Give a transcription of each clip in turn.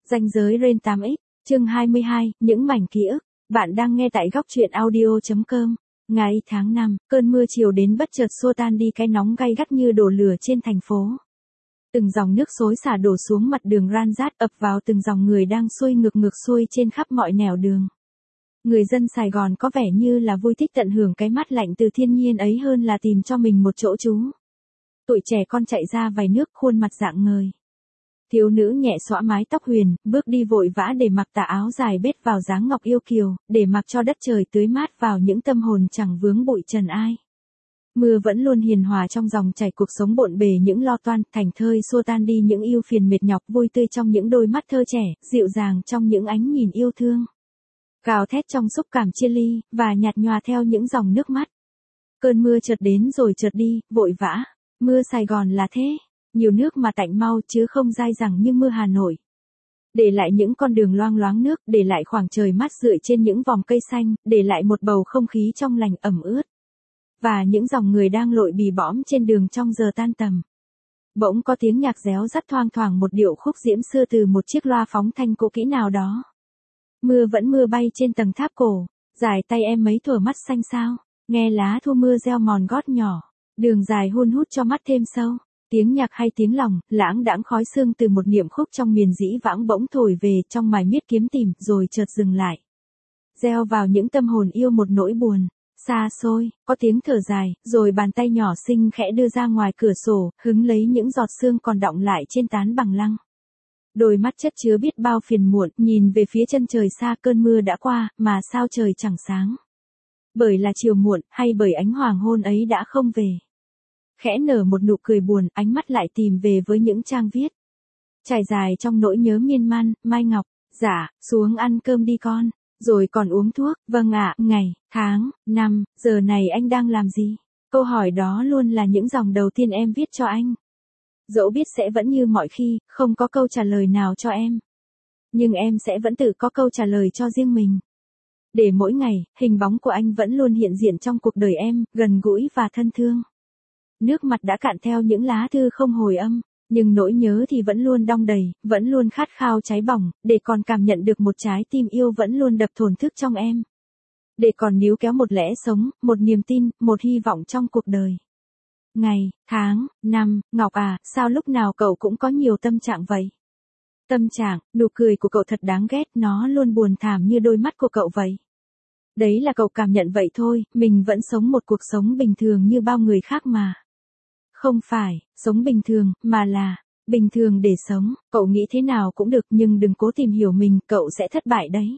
Ranh giới Ren 8X, chương 22, những mảnh ký ức. Bạn đang nghe tại góc truyện audio.com. Ngày tháng 5, cơn mưa chiều đến bất chợt xua tan đi cái nóng gay gắt như đổ lửa trên thành phố. Từng dòng nước xối xả đổ xuống mặt đường ran rát ập vào từng dòng người đang xuôi ngược xuôi trên khắp mọi nẻo đường. Người dân Sài Gòn có vẻ như là vui thích tận hưởng cái mát lạnh từ thiên nhiên ấy hơn là tìm cho mình một chỗ trú. Tụi trẻ con chạy ra vài nước khuôn mặt rạng ngời. Thiếu nữ nhẹ xõa mái tóc huyền, bước đi vội vã để mặc tà áo dài bết vào dáng ngọc yêu kiều, để mặc cho đất trời tưới mát vào những tâm hồn chẳng vướng bụi trần ai. Mưa vẫn luôn hiền hòa trong dòng chảy cuộc sống bộn bề những lo toan, thành thơi xua tan đi những ưu phiền mệt nhọc, vui tươi trong những đôi mắt thơ trẻ, dịu dàng trong những ánh nhìn yêu thương. Gào thét trong xúc cảm chia ly, và nhạt nhòa theo những dòng nước mắt. Cơn mưa chợt đến rồi chợt đi, vội vã. Mưa Sài Gòn là thế. Nhiều nước mà tạnh mau chứ không dai dẳng như mưa Hà Nội. Để lại những con đường loang loáng nước, để lại khoảng trời mát rượi trên những vòng cây xanh, để lại một bầu không khí trong lành ẩm ướt. Và những dòng người đang lội bì bõm trên đường trong giờ tan tầm. Bỗng có tiếng nhạc réo rắt thoang thoảng một điệu khúc diễm xưa từ một chiếc loa phóng thanh cũ kỹ nào đó. Mưa vẫn mưa bay trên tầng tháp cổ, dài tay em mấy thuở mắt xanh sao, nghe lá thu mưa reo mòn gót nhỏ, đường dài hun hút cho mắt thêm sâu. Tiếng nhạc hay tiếng lòng, lãng đãng khói sương từ một niệm khúc trong miền dĩ vãng bỗng thổi về trong mải miết kiếm tìm, rồi chợt dừng lại. Gieo vào những tâm hồn yêu một nỗi buồn, xa xôi, có tiếng thở dài, rồi bàn tay nhỏ xinh khẽ đưa ra ngoài cửa sổ, hứng lấy những giọt sương còn đọng lại trên tán bằng lăng. Đôi mắt chất chứa biết bao phiền muộn, nhìn về phía chân trời xa, cơn mưa đã qua, mà sao trời chẳng sáng. Bởi là chiều muộn, hay bởi ánh hoàng hôn ấy đã không về. Khẽ nở một nụ cười buồn, ánh mắt lại tìm về với những trang viết. Trải dài trong nỗi nhớ miên man, Mai Ngọc, dạ, xuống ăn cơm đi con, rồi còn uống thuốc, vâng ạ, ngày, tháng, năm, giờ này anh đang làm gì? Câu hỏi đó luôn là những dòng đầu tiên em viết cho anh. Dẫu biết sẽ vẫn như mọi khi, không có câu trả lời nào cho em. Nhưng em sẽ vẫn tự có câu trả lời cho riêng mình. Để mỗi ngày, hình bóng của anh vẫn luôn hiện diện trong cuộc đời em, gần gũi và thân thương. Nước mặt đã cạn theo những lá thư không hồi âm, nhưng nỗi nhớ thì vẫn luôn đong đầy, vẫn luôn khát khao cháy bỏng, để còn cảm nhận được một trái tim yêu vẫn luôn đập thổn thức trong em. Để còn níu kéo một lẽ sống, một niềm tin, một hy vọng trong cuộc đời. Ngày, tháng, năm, Ngọc à, sao lúc nào cậu cũng có nhiều tâm trạng vậy? Tâm trạng, nụ cười của cậu thật đáng ghét, nó luôn buồn thảm như đôi mắt của cậu vậy. Đấy là cậu cảm nhận vậy thôi, mình vẫn sống một cuộc sống bình thường như bao người khác mà. Không phải, sống bình thường, mà là, bình thường để sống, cậu nghĩ thế nào cũng được nhưng đừng cố tìm hiểu mình, cậu sẽ thất bại đấy.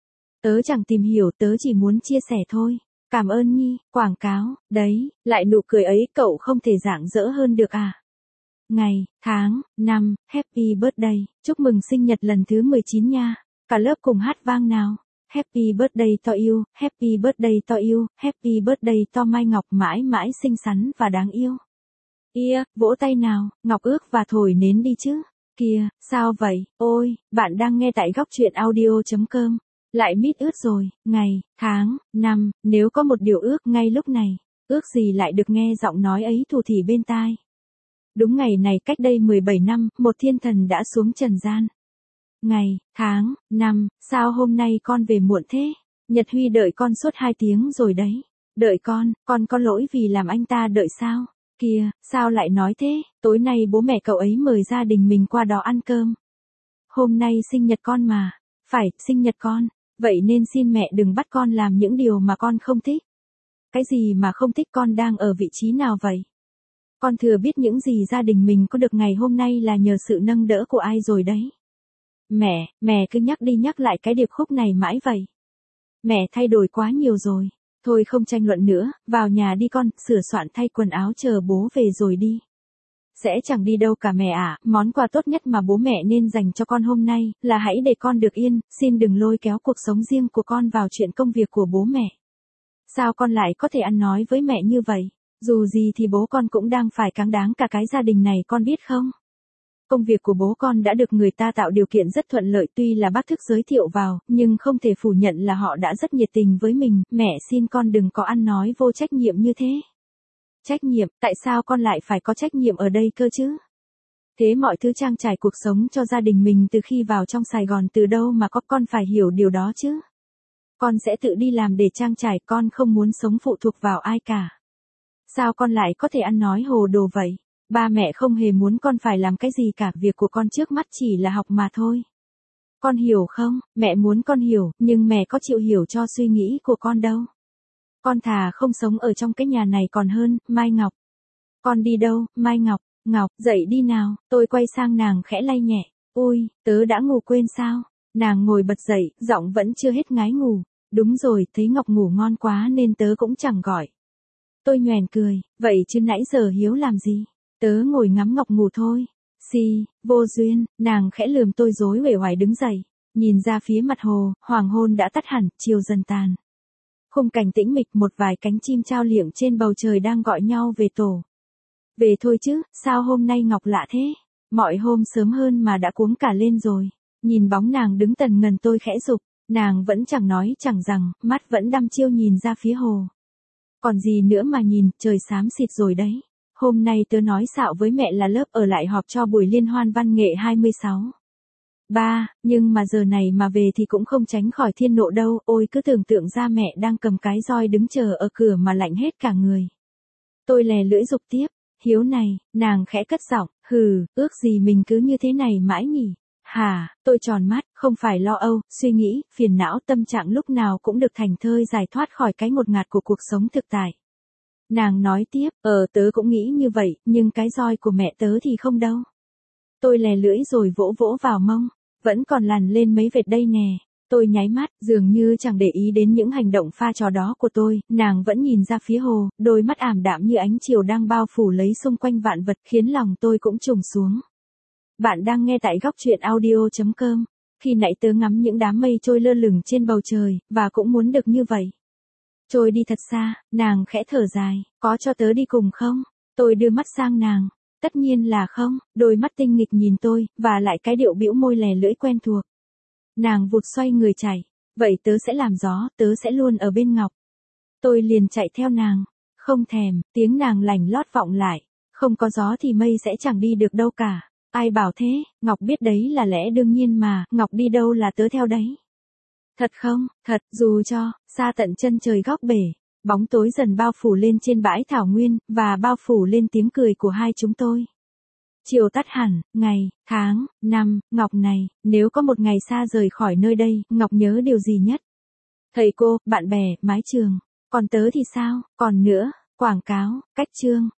Tớ chẳng tìm hiểu, tớ chỉ muốn chia sẻ thôi. Cảm ơn Nhi, quảng cáo, đấy, lại nụ cười ấy cậu không thể rạng rỡ hơn được à. Ngày, tháng, năm, happy birthday, chúc mừng sinh nhật lần thứ 19 nha, cả lớp cùng hát vang nào. Happy birthday to you, happy birthday to you, happy birthday to Mai Ngọc mãi mãi xinh xắn và đáng yêu. Vỗ tay nào, Ngọc ước và thổi nến đi chứ. Kìa, sao vậy, ôi, bạn đang nghe tại góc truyện audio.com. Lại mít ướt rồi, ngày, tháng, năm, nếu có một điều ước ngay lúc này, ước gì lại được nghe giọng nói ấy thủ thỉ bên tai. Đúng ngày này cách đây 17 năm, một thiên thần đã xuống trần gian. Ngày, tháng, năm, sao hôm nay con về muộn thế? Nhật Huy đợi con suốt 2 tiếng rồi đấy. Đợi con có lỗi vì làm anh ta đợi sao? Kìa, sao lại nói thế? Tối nay bố mẹ cậu ấy mời gia đình mình qua đó ăn cơm. Hôm nay sinh nhật con mà. Phải, sinh nhật con. Vậy nên xin mẹ đừng bắt con làm những điều mà con không thích. Cái gì mà không thích, con đang ở vị trí nào vậy? Con thừa biết những gì gia đình mình có được ngày hôm nay là nhờ sự nâng đỡ của ai rồi đấy. Mẹ cứ nhắc đi nhắc lại cái điệp khúc này mãi vậy. Mẹ thay đổi quá nhiều rồi. Thôi không tranh luận nữa, vào nhà đi con, sửa soạn thay quần áo chờ bố về rồi đi. Sẽ chẳng đi đâu cả mẹ ạ, món quà tốt nhất mà bố mẹ nên dành cho con hôm nay, là hãy để con được yên, xin đừng lôi kéo cuộc sống riêng của con vào chuyện công việc của bố mẹ. Sao con lại có thể ăn nói với mẹ như vậy? Dù gì thì bố con cũng đang phải cáng đáng cả cái gia đình này con biết không? Công việc của bố con đã được người ta tạo điều kiện rất thuận lợi, tuy là bác thức giới thiệu vào, nhưng không thể phủ nhận là họ đã rất nhiệt tình với mình, mẹ xin con đừng có ăn nói vô trách nhiệm như thế. Trách nhiệm, tại sao con lại phải có trách nhiệm ở đây cơ chứ? Thế mọi thứ trang trải cuộc sống cho gia đình mình từ khi vào trong Sài Gòn từ đâu mà có, con phải hiểu điều đó chứ. Con sẽ tự đi làm để trang trải, con không muốn sống phụ thuộc vào ai cả. Sao con lại có thể ăn nói hồ đồ vậy? Ba mẹ không hề muốn con phải làm cái gì cả, việc của con trước mắt chỉ là học mà thôi. Con hiểu không? Mẹ muốn con hiểu, nhưng mẹ có chịu hiểu cho suy nghĩ của con đâu. Con thà không sống ở trong cái nhà này còn hơn. Mai Ngọc. Con đi đâu, Mai Ngọc? Ngọc, dậy đi nào. Tôi quay sang nàng khẽ lay nhẹ. Ôi, tớ đã ngủ quên sao? Nàng ngồi bật dậy, giọng vẫn chưa hết ngái ngủ. Đúng rồi, thấy Ngọc ngủ ngon quá nên tớ cũng chẳng gọi. Tôi nhoẻn cười, vậy chứ nãy giờ Hiếu làm gì? Tớ ngồi ngắm Ngọc ngủ thôi. Vô duyên. Nàng khẽ lườm tôi rối uể oải đứng dậy. Nhìn ra phía mặt hồ, hoàng hôn đã tắt hẳn, chiều dần tàn. Khung cảnh tĩnh mịch, một vài cánh chim chao liệng trên bầu trời đang gọi nhau về tổ. Về thôi chứ, sao hôm nay Ngọc lạ thế? Mọi hôm sớm hơn mà đã cuống cả lên rồi. Nhìn bóng nàng đứng tần ngần tôi khẽ giục. Nàng vẫn chẳng nói chẳng rằng, mắt vẫn đăm chiêu nhìn ra phía hồ. Còn gì nữa mà nhìn, trời xám xịt rồi đấy. Hôm nay tớ nói xạo với mẹ là lớp ở lại họp cho buổi liên hoan văn nghệ 26. Nhưng mà giờ này mà về thì cũng không tránh khỏi thiên nộ đâu. Ôi cứ tưởng tượng ra mẹ đang cầm cái roi đứng chờ ở cửa mà lạnh hết cả người. Tôi lè lưỡi giục tiếp. Hiếu này, nàng khẽ cất giọng. Ước gì mình cứ như thế này mãi nhỉ. Hả, tôi tròn mắt, không phải lo âu, suy nghĩ, phiền não, tâm trạng lúc nào cũng được thảnh thơi giải thoát khỏi cái ngột ngạt của cuộc sống thực tại. Nàng nói tiếp, tớ cũng nghĩ như vậy, nhưng cái roi của mẹ tớ thì không đâu. Tôi lè lưỡi rồi vỗ vỗ vào mông, vẫn còn lằn lên mấy vệt đây nè. Tôi nháy mắt, dường như chẳng để ý đến những hành động pha trò đó của tôi, nàng vẫn nhìn ra phía hồ, đôi mắt ảm đạm như ánh chiều đang bao phủ lấy xung quanh vạn vật, khiến lòng tôi cũng trùng xuống. Bạn đang nghe tại góc truyện audio.com. Khi nãy tớ ngắm những đám mây trôi lơ lửng trên bầu trời, và cũng muốn được như vậy. Trôi đi thật xa, nàng khẽ thở dài, có cho tớ đi cùng không? Tôi đưa mắt sang nàng. Tất nhiên là không, đôi mắt tinh nghịch nhìn tôi, và lại cái điệu bĩu môi lè lưỡi quen thuộc. Nàng vụt xoay người chạy. Vậy tớ sẽ làm gió, tớ sẽ luôn ở bên Ngọc. Tôi liền chạy theo nàng. Không thèm, tiếng nàng lành lót vọng lại. Không có gió thì mây sẽ chẳng đi được đâu cả. Ai bảo thế, Ngọc biết đấy là lẽ đương nhiên mà, Ngọc đi đâu là tớ theo đấy. Thật không, thật, dù cho, xa tận chân trời góc bể, bóng tối dần bao phủ lên trên bãi thảo nguyên, và bao phủ lên tiếng cười của hai chúng tôi. Chiều tắt hẳn, ngày, tháng, năm, Ngọc này, nếu có một ngày xa rời khỏi nơi đây, Ngọc nhớ điều gì nhất? Thầy cô, bạn bè, mái trường. Còn tớ thì sao? Còn nữa, quảng cáo, cách chương,